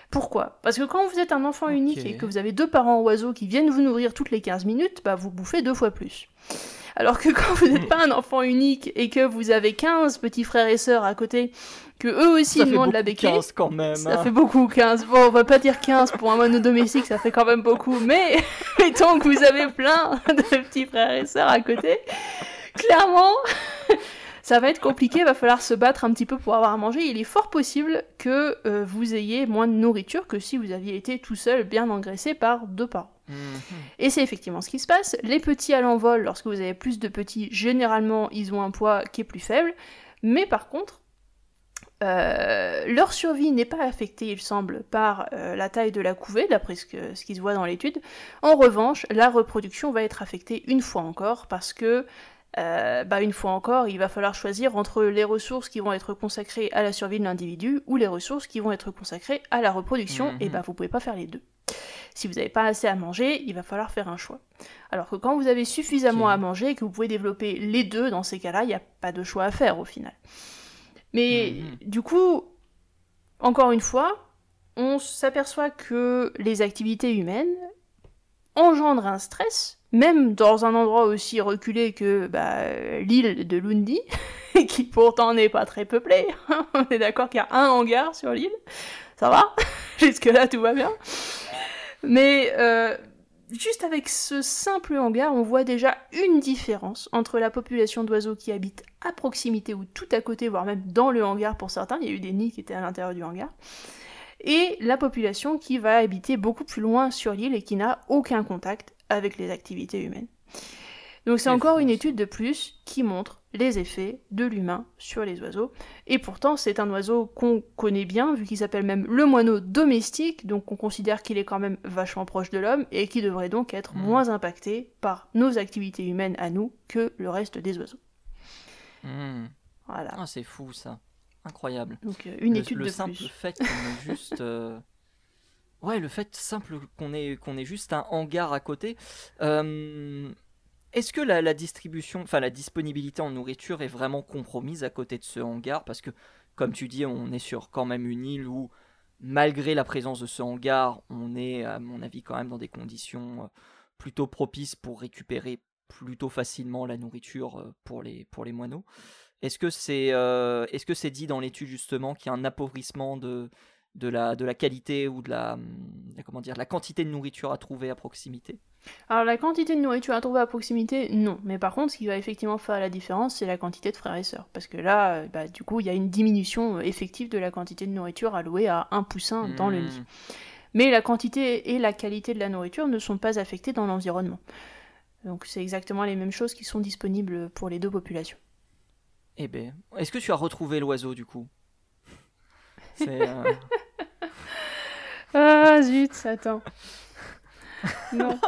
Parce que quand vous êtes un enfant okay. unique et que vous avez deux parents oiseaux qui viennent vous nourrir toutes les quinze minutes, bah vous bouffez deux fois plus. Alors que quand vous n'êtes pas un enfant unique et que vous avez quinze petits frères et sœurs à côté, que eux aussi demandent la béquille, quinze quand même, ça hein. fait beaucoup, quinze. Bon, on va pas dire quinze pour un mono domestique, ça fait quand même beaucoup, mais mettons que vous avez plein de petits frères et sœurs à côté, clairement... ça va être compliqué, il va falloir se battre un petit peu pour avoir à manger. Il est fort possible que euh, vous ayez moins de nourriture que si vous aviez été tout seul, bien engraissé par deux parents. Mmh. Et c'est effectivement ce qui se passe. Les petits à l'envol, lorsque vous avez plus de petits, généralement, ils ont un poids qui est plus faible. Mais par contre, euh, leur survie n'est pas affectée, il semble, par euh, la taille de la couvée, d'après ce, que, ce qui se voit dans l'étude. En revanche, la reproduction va être affectée une fois encore, parce que Euh, bah une fois encore, il va falloir choisir entre les ressources qui vont être consacrées à la survie de l'individu ou les ressources qui vont être consacrées à la reproduction, mmh. et bah vous pouvez pas faire les deux. Si vous n'avez pas assez à manger, il va falloir faire un choix. Alors que quand vous avez suffisamment okay. à manger et que vous pouvez développer les deux, dans ces cas-là, il n'y a pas de choix à faire au final. Mais mmh. du coup, encore une fois, on s'aperçoit que les activités humaines engendrent un stress, même dans un endroit aussi reculé que bah, l'île de Lundy, qui pourtant n'est pas très peuplée. On est d'accord qu'il y a un hangar sur l'île, ça va, jusque-là tout va bien. Mais euh, juste avec ce simple hangar, on voit déjà une différence entre la population d'oiseaux qui habitent à proximité ou tout à côté, voire même dans le hangar pour certains, il y a eu des nids qui étaient à l'intérieur du hangar, et la population qui va habiter beaucoup plus loin sur l'île et qui n'a aucun contact avec les activités humaines. Donc c'est, c'est encore fou, une étude de plus qui montre les effets de l'humain sur les oiseaux. Et pourtant c'est un oiseau qu'on connaît bien, vu qu'il s'appelle même le moineau domestique, donc on considère qu'il est quand même vachement proche de l'homme, et qui devrait donc être mmh. moins impacté par nos activités humaines à nous que le reste des oiseaux. Mmh. Voilà. Ah, c'est fou ça. Incroyable. Donc une le, étude le de simple plus. fait qu'on ait juste... Euh... Ouais, le fait simple qu'on ait, qu'on ait juste un hangar à côté. Euh, est-ce que la, la distribution, enfin la disponibilité en nourriture est vraiment compromise à côté de ce hangar ? Parce que, comme tu dis, on est sur quand même une île où malgré la présence de ce hangar, on est à mon avis quand même dans des conditions euh, plutôt propices pour récupérer plutôt facilement la nourriture euh, pour les, pour les moineaux. Est-ce que c'est euh, est-ce que c'est dit dans l'étude justement qu'il y a un appauvrissement de, de, la, de la qualité ou de la, hum, la- comment dire, la quantité de nourriture à trouver à proximité? Alors la quantité de nourriture à trouver à proximité, non. Mais par contre, ce qui va effectivement faire la différence, c'est la quantité de frères et sœurs. Parce que là, euh, bah, du coup, il y a une diminution euh, effective de la quantité de nourriture allouée à un poussin dans le nid. Hmm. Mais la quantité et la qualité de la nourriture ne sont pas affectées dans l'environnement. Donc c'est exactement les mêmes choses qui sont disponibles pour les deux populations. Eh ben, est-ce que tu as retrouvé l'oiseau du coup? C'est euh, Ah zut, attends. Non.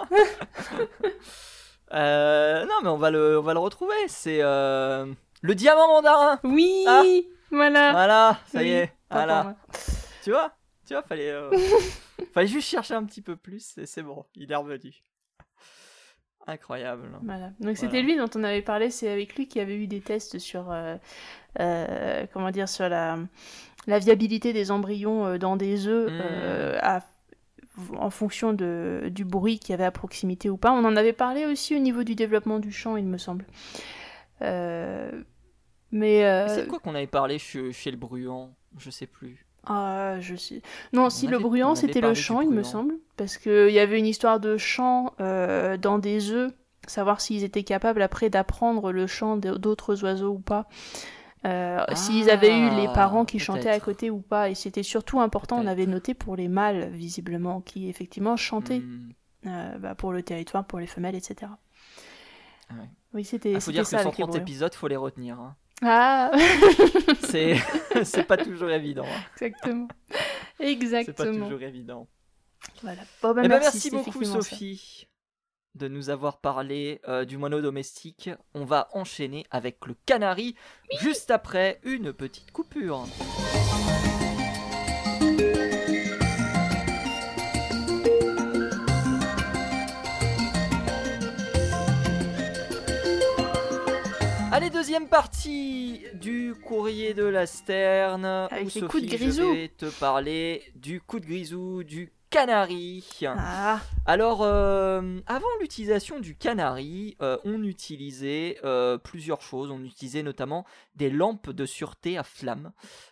euh, non mais on va le on va le retrouver. C'est euh, le diamant mandarin. Oui, Ah, voilà. voilà, ça y Oui, est, pas pour voilà. moi. Tu vois, tu vois, fallait euh, fallait juste chercher un petit peu plus et c'est bon, il est revenu. Incroyable. Voilà. Donc c'était Voilà. lui dont on avait parlé, c'est avec lui qu'il y avait eu des tests sur, euh, euh, comment dire, sur la, la viabilité des embryons euh, dans des œufs Hmm. euh, à- en fonction de, du bruit qu'il y avait à proximité ou pas. On en avait parlé aussi au niveau du développement du champ, il me semble. Euh, mais euh, Mais c'est de quoi qu'on avait parlé chez, chez le Bruant? Je sais plus. ah, je sais. Non, On si le avait- bruyant, on avait c'était le parlé du champ, il me bruyant. semble. Parce qu'il y avait une histoire de chant euh, dans des œufs, savoir s'ils étaient capables après d'apprendre le chant de- d'autres oiseaux ou pas. Euh, s'ils avaient eu les parents qui Ah, chantaient à peut-être. côté ou pas. Et c'était surtout important, on Peut-être. avait noté pour les mâles, visiblement, qui effectivement chantaient Hmm. euh, bah, pour le territoire, pour les femelles, et cetera. Ah ouais. Oui, c'était Il faut c'était dire que ça cent avec les trente bruyants. épisodes, faut les retenir. hein. Ah, C'est c'est pas toujours évident. hein. exactement. C'est pas Exactement. toujours évident. Voilà. Bon, bah, Eh ben merci, merci c'est beaucoup effectivement ça. Sophie de nous avoir parlé euh, du moineau domestique. On va enchaîner avec le canari juste après une petite coupure. Allez, deuxième partie du courrier de la Sterne. Avec où, les Sophie, coups de je grisou. vais te parler du coup de grisou du canari. Ah, Alors, euh, avant l'utilisation du canari, euh, on utilisait euh, plusieurs choses. On utilisait notamment des lampes de sûreté à flammes.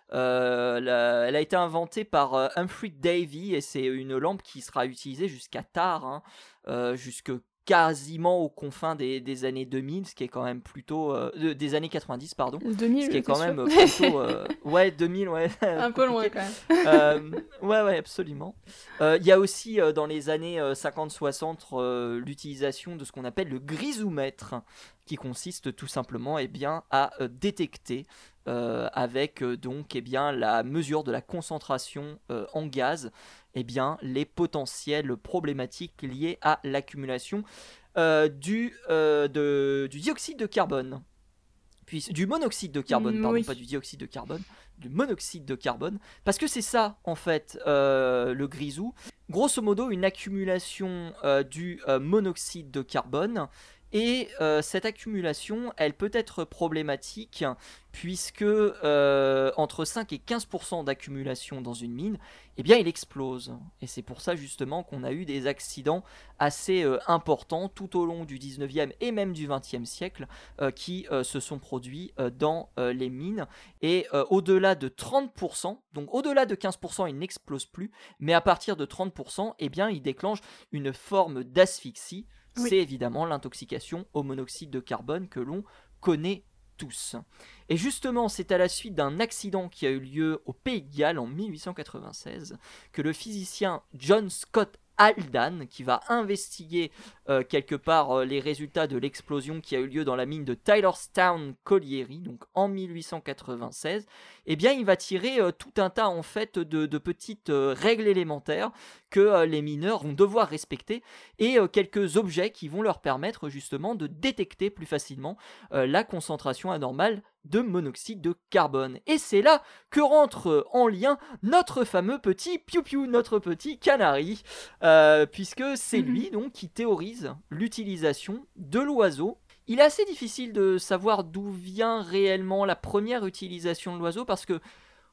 Euh, la- elle a été inventée par euh, Humphrey Davy et c'est une lampe qui sera utilisée jusqu'à tard, hein, euh, jusque quasiment aux confins des, des années deux mille, ce qui est quand même plutôt euh, de- des années quatre-vingt-dix, pardon, ce deux mille, qui est t'es quand sûr même plutôt euh, ouais deux mille, ouais, Un peu loin compliqué. quand même. Euh, ouais, ouais, absolument. Euh, Il y a aussi euh, dans les années euh, cinquante soixante euh, l'utilisation de ce qu'on appelle le grisoumètre, qui consiste tout simplement eh bien, à euh, détecter euh, avec euh, donc eh bien, la mesure de la concentration euh, en gaz eh bien, les potentielles problématiques liées à l'accumulation euh, du, euh, de- du dioxyde de carbone. Puis, du monoxyde de carbone, Mm, pardon, oui. pas du dioxyde de carbone, du monoxyde de carbone, parce que c'est ça, en fait, euh, le grisou. Grosso modo, une accumulation euh, du euh, monoxyde de carbone, et euh, cette accumulation, elle peut être problématique, puisque euh, entre cinq et quinze pour cent d'accumulation dans une mine, eh bien, il explose. Et c'est pour ça, justement, qu'on a eu des accidents assez euh, importants tout au long du dix-neuvième et même du vingtième siècle, euh, qui euh, se sont produits euh, dans euh, les mines. Et euh, au-delà de trente pour cent, donc au-delà de quinze pour cent, il n'explose plus, mais à partir de trente pour cent, eh bien, il déclenche une forme d'asphyxie. Oui. C'est évidemment l'intoxication au monoxyde de carbone que l'on connaît tous. Et justement, c'est à la suite d'un accident qui a eu lieu au Pays de Galles en mille huit cent quatre-vingt-seize que le physicien John Scott Haldane, qui va investiguer euh, quelque part euh, les résultats de l'explosion qui a eu lieu dans la mine de Tylerstown Colliery, donc en mille huit cent quatre-vingt-seize, eh bien il va tirer euh, tout un tas en fait de, de petites euh, règles élémentaires que euh, les mineurs vont devoir respecter et euh, quelques objets qui vont leur permettre justement de détecter plus facilement euh, la concentration anormale de monoxyde de carbone. Et c'est là que rentre euh, en lien notre fameux petit piou-piou, notre petit canari, euh, puisque c'est lui donc qui théorise l'utilisation de l'oiseau. Il est assez difficile de savoir d'où vient réellement la première utilisation de l'oiseau parce que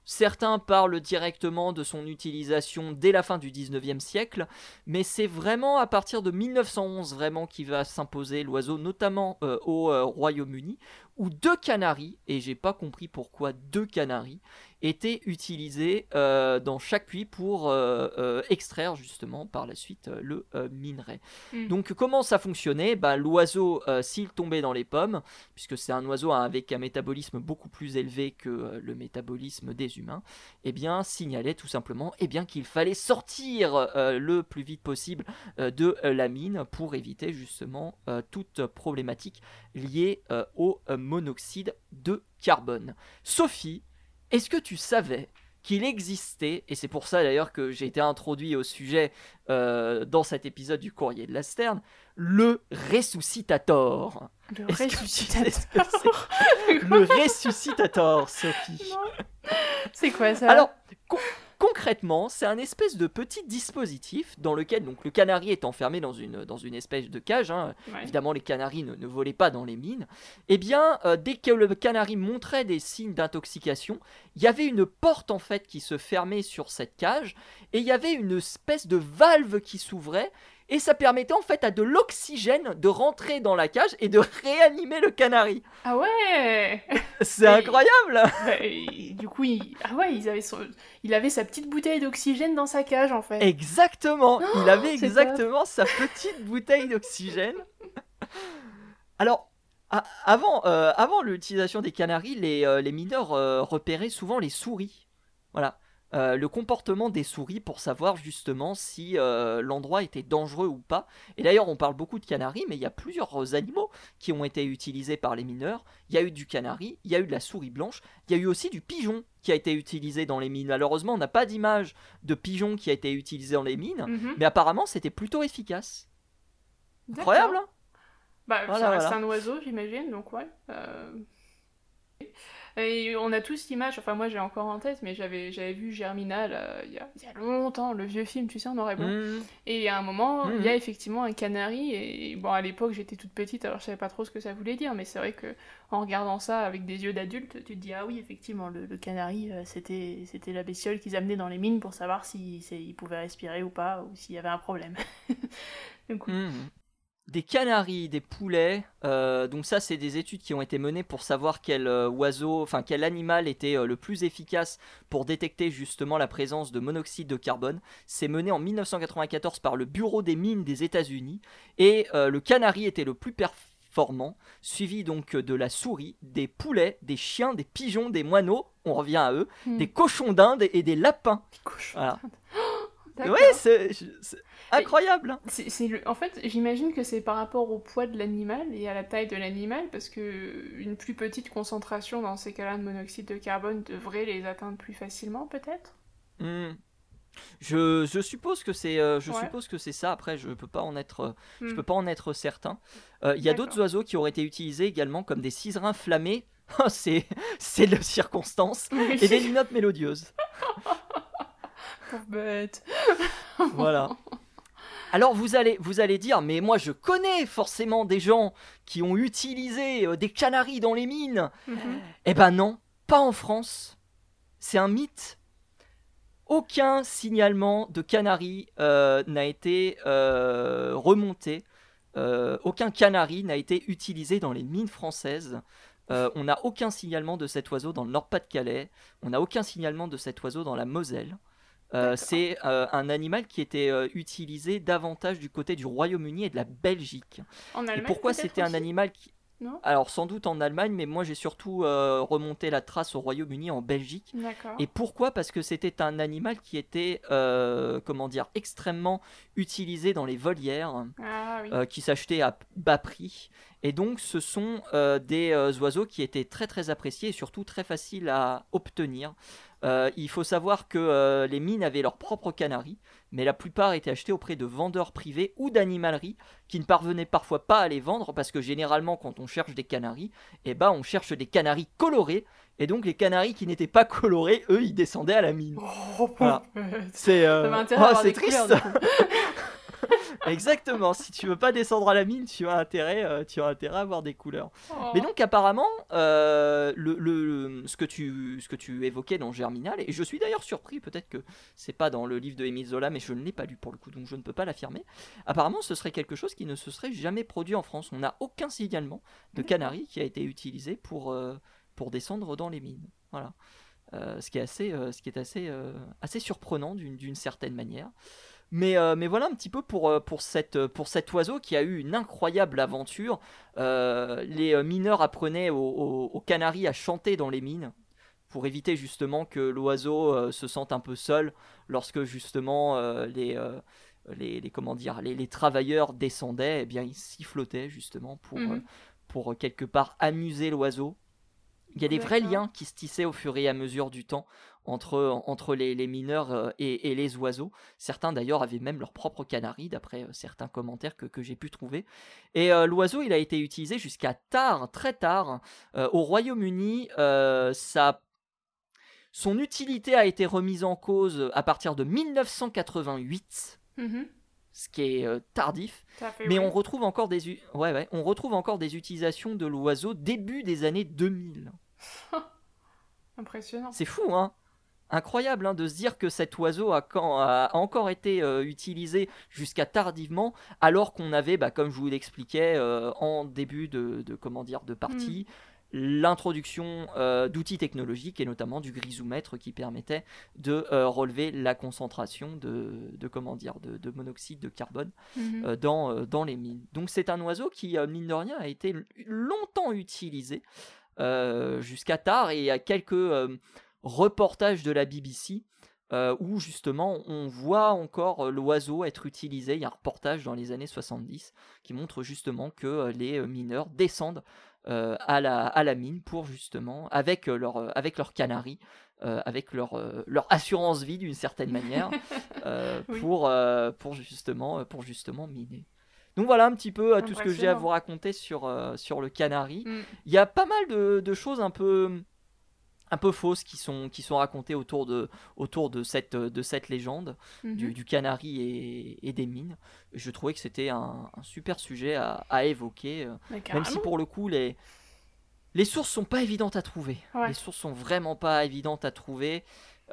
certains parlent directement de son utilisation dès la fin du dix-neuvième siècle, mais c'est vraiment à partir de mille neuf cent onze vraiment qu'il va s'imposer l'oiseau, notamment euh, au euh, Royaume-Uni, où deux canaris, et j'ai pas compris pourquoi deux canaris, étaient utilisés euh, dans chaque puits pour euh, euh, extraire justement par la suite euh, le euh, minerai. Mm. Donc comment ça fonctionnait ? Bah, l'oiseau, euh, s'il tombait dans les pommes, puisque c'est un oiseau avec un métabolisme beaucoup plus élevé que euh, le métabolisme des humains, eh bien signalait tout simplement eh bien, qu'il fallait sortir euh, le plus vite possible euh, de euh, la mine pour éviter justement euh, toute problématique liée euh, au euh, monoxyde de carbone. Sophie, est-ce que tu savais qu'il existait, et c'est pour ça d'ailleurs que j'ai été introduit au sujet euh, dans cet épisode du Courrier de la Sterne, le ressuscitator. Le est-ce ressuscitator. Que le ressuscitator, Sophie. Non. C'est quoi ça ? Alors, con- concrètement, c'est un espèce de petit dispositif dans lequel donc, le canari est enfermé dans une, dans une espèce de cage. Hein. Ouais. Évidemment, les canaris ne, ne volaient pas dans les mines. Eh bien, euh, dès que le canari montrait des signes d'intoxication, il y avait une porte en fait qui se fermait sur cette cage et il y avait une espèce de valve qui s'ouvrait. Et ça permettait en fait à de l'oxygène de rentrer dans la cage et de réanimer le canari. Ah ouais. C'est et incroyable. Bah, du coup, il... Ah ouais, ils avaient son... il avait sa petite bouteille d'oxygène dans sa cage en fait. Exactement, oh, il avait exactement sa petite bouteille d'oxygène. Alors, a- avant, euh, avant l'utilisation des canaris, les, euh, les mineurs euh, repéraient souvent les souris. Voilà. Euh, le comportement des souris pour savoir justement si euh, l'endroit était dangereux ou pas. Et d'ailleurs, on parle beaucoup de canaris, mais il y a plusieurs animaux qui ont été utilisés par les mineurs. Il y a eu du canari, il y a eu de la souris blanche, il y a eu aussi du pigeon qui a été utilisé dans les mines. Malheureusement, on n'a pas d'image de pigeon qui a été utilisé dans les mines, mm-hmm. mais apparemment, c'était plutôt efficace. D'accord. Incroyable, hein ? Bah, voilà, ça reste voilà. un oiseau, j'imagine, donc ouais. Euh... Et on a tous l'image, enfin moi j'ai encore en tête, mais j'avais, j'avais vu Germinal euh, il, y a, il y a longtemps, le vieux film, tu sais, en noir et blanc. Mmh. Et à un moment, mmh. il y a effectivement un canari, et bon, à l'époque j'étais toute petite, alors je savais pas trop ce que ça voulait dire, mais c'est vrai que en regardant ça avec des yeux d'adulte, tu te dis, ah oui, effectivement, le, le canari, euh, c'était, c'était la bestiole qu'ils amenaient dans les mines pour savoir s'ils si, si pouvaient respirer ou pas, ou s'il y avait un problème. Donc, mmh. Des canaris, des poulets, euh, donc ça c'est des études qui ont été menées pour savoir quel euh, oiseau, enfin quel animal était euh, le plus efficace pour détecter justement la présence de monoxyde de carbone. C'est mené en dix-neuf cent quatre-vingt-quatorze par le Bureau des mines des États-Unis et euh, le canari était le plus performant, suivi donc de la souris, des poulets, des chiens, des pigeons, des moineaux, on revient à eux, mmh. des cochons d'Inde et des lapins. Des cochons voilà. d'Inde. Oui, c'est, c'est incroyable. C'est, c'est le... En fait, j'imagine que c'est par rapport au poids de l'animal et à la taille de l'animal, parce que une plus petite concentration dans ces cas-là de monoxyde de carbone devrait les atteindre plus facilement, peut-être. Mmh. Je, je suppose que c'est, euh, je ouais. suppose que c'est ça. Après, je peux pas en être, mmh. je peux Mm. pas en être certain. Il euh, y a D'accord. d'autres oiseaux qui auraient été utilisés également, comme des ciserins flammés. c'est, c'est de circonstance Oui. et des linottes mélodieuses. Bête. Voilà. Alors vous allez, vous allez dire, mais moi je connais forcément des gens qui ont utilisé euh, des canaris dans les mines. Mm-hmm. Eh ben non, pas en France. C'est un mythe. Aucun signalement de canaris euh, n'a été euh, remonté. Euh, aucun canari n'a été utilisé dans les mines françaises. Euh, on n'a aucun signalement de cet oiseau dans le Nord-Pas-de-Calais. On n'a aucun signalement de cet oiseau dans la Moselle. Euh, c'est euh, un animal qui était euh, utilisé davantage du côté du Royaume-Uni et de la Belgique. En Allemagne, et pourquoi c'était aussi un animal qui... Non Alors sans doute en Allemagne, mais moi j'ai surtout euh, remonté la trace au Royaume-Uni, en Belgique. D'accord. Et pourquoi ? Parce que c'était un animal qui était, euh, comment dire, extrêmement utilisé dans les volières, ah, oui. euh, qui s'achetaient à bas prix. Et donc ce sont euh, des euh, oiseaux qui étaient très très appréciés et surtout très faciles à obtenir. Euh, il faut savoir que euh, les mines avaient leurs propres canaris, mais la plupart étaient achetés auprès de vendeurs privés ou d'animaleries qui ne parvenaient parfois pas à les vendre parce que généralement quand on cherche des canaris, eh ben, on cherche des canaris colorés et donc les canaris qui n'étaient pas colorés, eux, ils descendaient à la mine. Oh, voilà. C'est, euh... Ça va intérêt à oh, avoir c'est des triste. couleurs, du coup. Exactement, si tu veux pas descendre à la mine, tu as intérêt, euh, tu as intérêt à avoir des couleurs. Oh. Mais donc apparemment, euh, le, le- le- ce, que tu, ce que tu évoquais dans Germinal, et je suis d'ailleurs surpris, peut-être que c'est pas dans le livre de Émile Zola, mais je ne l'ai pas lu pour le coup, donc je ne peux pas l'affirmer. Apparemment, ce serait quelque chose qui ne se serait jamais produit en France. On n'a aucun signalement de canari qui a été utilisé pour, euh, pour descendre dans les mines. Voilà. Euh, ce qui est assez, euh, ce qui est assez, euh, assez surprenant d'une, d'une certaine manière. Mais, euh, mais voilà un petit peu pour, euh, pour, cette, pour cet oiseau qui a eu une incroyable aventure. Euh, les euh, mineurs apprenaient aux, aux, aux canaris à chanter dans les mines pour éviter justement que l'oiseau euh, se sente un peu seul lorsque justement euh, les, euh, les, les, comment dire, les, les travailleurs descendaient. Eh bien, ils sifflotaient justement pour, Mhm. euh, pour euh, quelque part amuser l'oiseau. Il y a des vrais D'accord. liens qui se tissaient au fur et à mesure du temps entre, entre les, les mineurs euh, et, et les oiseaux. Certains d'ailleurs avaient même leur propre canari, d'après euh, certains commentaires que, que j'ai pu trouver. Et euh, l'oiseau, il a été utilisé jusqu'à tard, très tard. Euh, au Royaume-Uni, euh, ça, son utilité a été remise en cause à partir de dix-neuf cent quatre-vingt-huit, Mhm. ce qui est euh, tardif. Ça fait Mais oui. on retrouve encore des, u- ouais, ouais, on retrouve encore des utilisations de l'oiseau début des années deux mille. Impressionnant. C'est fou, hein? Incroyable hein, de se dire que cet oiseau a, quand, a encore été euh, utilisé jusqu'à tardivement, alors qu'on avait, bah, comme je vous l'expliquais euh, en début de, de, comment dire, de partie, mm. l'introduction euh, d'outils technologiques et notamment du grisomètre qui permettait de euh, relever la concentration de, de, comment dire, de, de monoxyde de carbone mm-hmm. euh, dans, euh, dans les mines. Donc c'est un oiseau qui, euh, mine de rien, a été longtemps utilisé. Euh, jusqu'à tard, et il y a quelques euh, reportages de la B B C euh, où justement on voit encore l'oiseau être utilisé. Il y a un reportage dans les années soixante-dix qui montre justement que euh, les mineurs descendent euh, à, la, à la mine pour justement, avec leur, avec leur canari, euh, avec leur, euh, leur assurance vie d'une certaine manière, euh, oui. pour, euh, pour, justement, pour justement miner. Donc voilà un petit peu euh, tout ce que j'ai à vous raconter sur, euh, sur le canari. Mm. Il y a pas mal de, de choses un peu, un peu fausses qui sont, qui sont racontées autour de, autour de, cette, de cette légende mm-hmm. du, du canari et, et des mines. Je trouvais que c'était un, un super sujet à, à évoquer, euh, même si pour le coup les, les sources sont pas évidentes à trouver. Ouais. Les sources sont vraiment pas évidentes à trouver.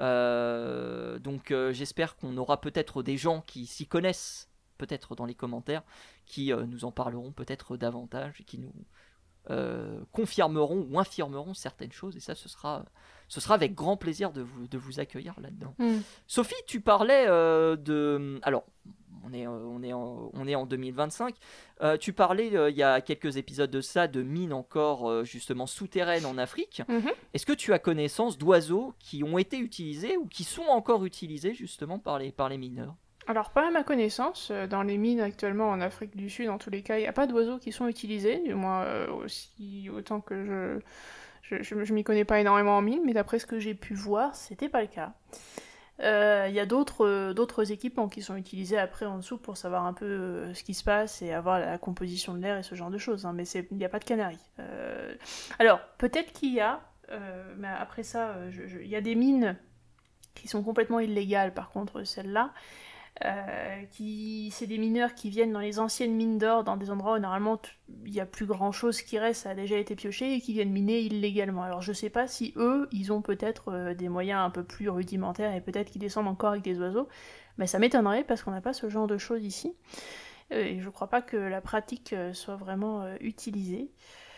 Euh, donc euh, j'espère qu'on aura peut-être des gens qui s'y connaissent, peut-être dans les commentaires, qui euh, nous en parleront peut-être davantage et qui nous euh, confirmeront ou infirmeront certaines choses, et ça ce sera, ce sera avec grand plaisir de vous, de vous accueillir là-dedans. Mm. Sophie, tu parlais euh, de... Alors, on est, on est, en, on est en deux mille vingt-cinq, euh, tu parlais euh, il y a quelques épisodes de ça, de mines encore euh, justement souterraines en Afrique. Mm-hmm. Est-ce que tu as connaissance d'oiseaux qui ont été utilisés ou qui sont encore utilisés justement par les, par les mineurs ? Alors, pas à ma connaissance, dans les mines actuellement en Afrique du Sud, en tous les cas, il n'y a pas d'oiseaux qui sont utilisés, du moins euh, aussi autant que je, je, je, je m'y connais pas énormément en mines, mais d'après ce que j'ai pu voir, c'était pas le cas. Il euh, y a d'autres, euh, d'autres équipements qui sont utilisés après en dessous pour savoir un peu euh, ce qui se passe et avoir la composition de l'air et ce genre de choses, hein, mais il n'y a pas de canari. Euh... Alors, peut-être qu'il y a, euh, mais après ça, il y a des mines qui sont complètement illégales, par contre, celles-là. Euh, qui, c'est des mineurs qui viennent dans les anciennes mines d'or, dans des endroits où normalement il n'y a plus grand chose qui reste, ça a déjà été pioché, et qui viennent miner illégalement. Alors je sais pas si eux, ils ont peut-être euh, des moyens un peu plus rudimentaires, et peut-être qu'ils descendent encore avec des oiseaux, mais ça m'étonnerait parce qu'on n'a pas ce genre de choses ici, euh, et je crois pas que la pratique euh, soit vraiment euh, utilisée.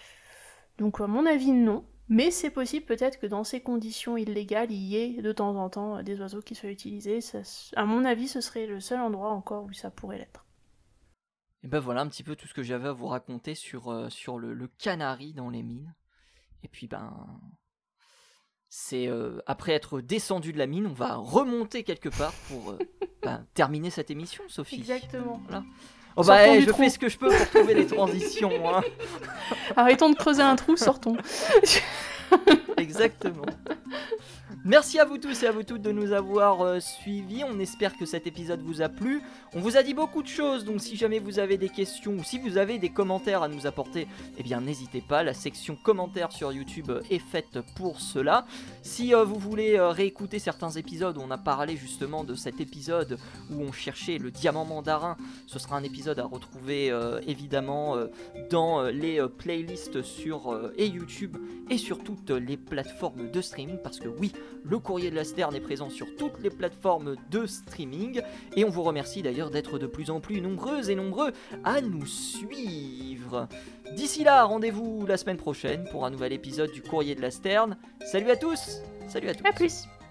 Donc à mon avis non. Mais c'est possible peut-être que dans ces conditions illégales, il y ait de temps en temps des oiseaux qui soient utilisés. Ça, à mon avis, ce serait le seul endroit encore où ça pourrait l'être. Et ben voilà un petit peu tout ce que j'avais à vous raconter sur, euh, sur le, le canari dans les mines. Et puis ben, c'est euh, après être descendu de la mine, on va remonter quelque part pour euh, ben, terminer cette émission, Sophie. Exactement. Voilà. Oh bah hey, je trou. fais ce que je peux pour trouver des transitions. Hein. Arrêtons de creuser un trou, sortons. Exactement. Merci à vous tous et à vous toutes de nous avoir euh, suivis. On espère que cet épisode vous a plu. On vous a dit beaucoup de choses, donc si jamais vous avez des questions ou si vous avez des commentaires à nous apporter, eh bien n'hésitez pas. La section commentaires sur YouTube est faite pour cela. Si euh, vous voulez euh, réécouter certains épisodes où on a parlé justement de cet épisode où on cherchait le diamant mandarin, ce sera un épisode à retrouver euh, évidemment euh, dans euh, les euh, playlists sur euh, et YouTube et sur toutes les plateformes de streaming, parce que oui, le Courrier de la Sterne est présent sur toutes les plateformes de streaming, et on vous remercie d'ailleurs d'être de plus en plus nombreuses et nombreux à nous suivre. D'ici là, rendez-vous la semaine prochaine pour un nouvel épisode du Courrier de la Sterne. Salut à tous, salut à tous. À plus.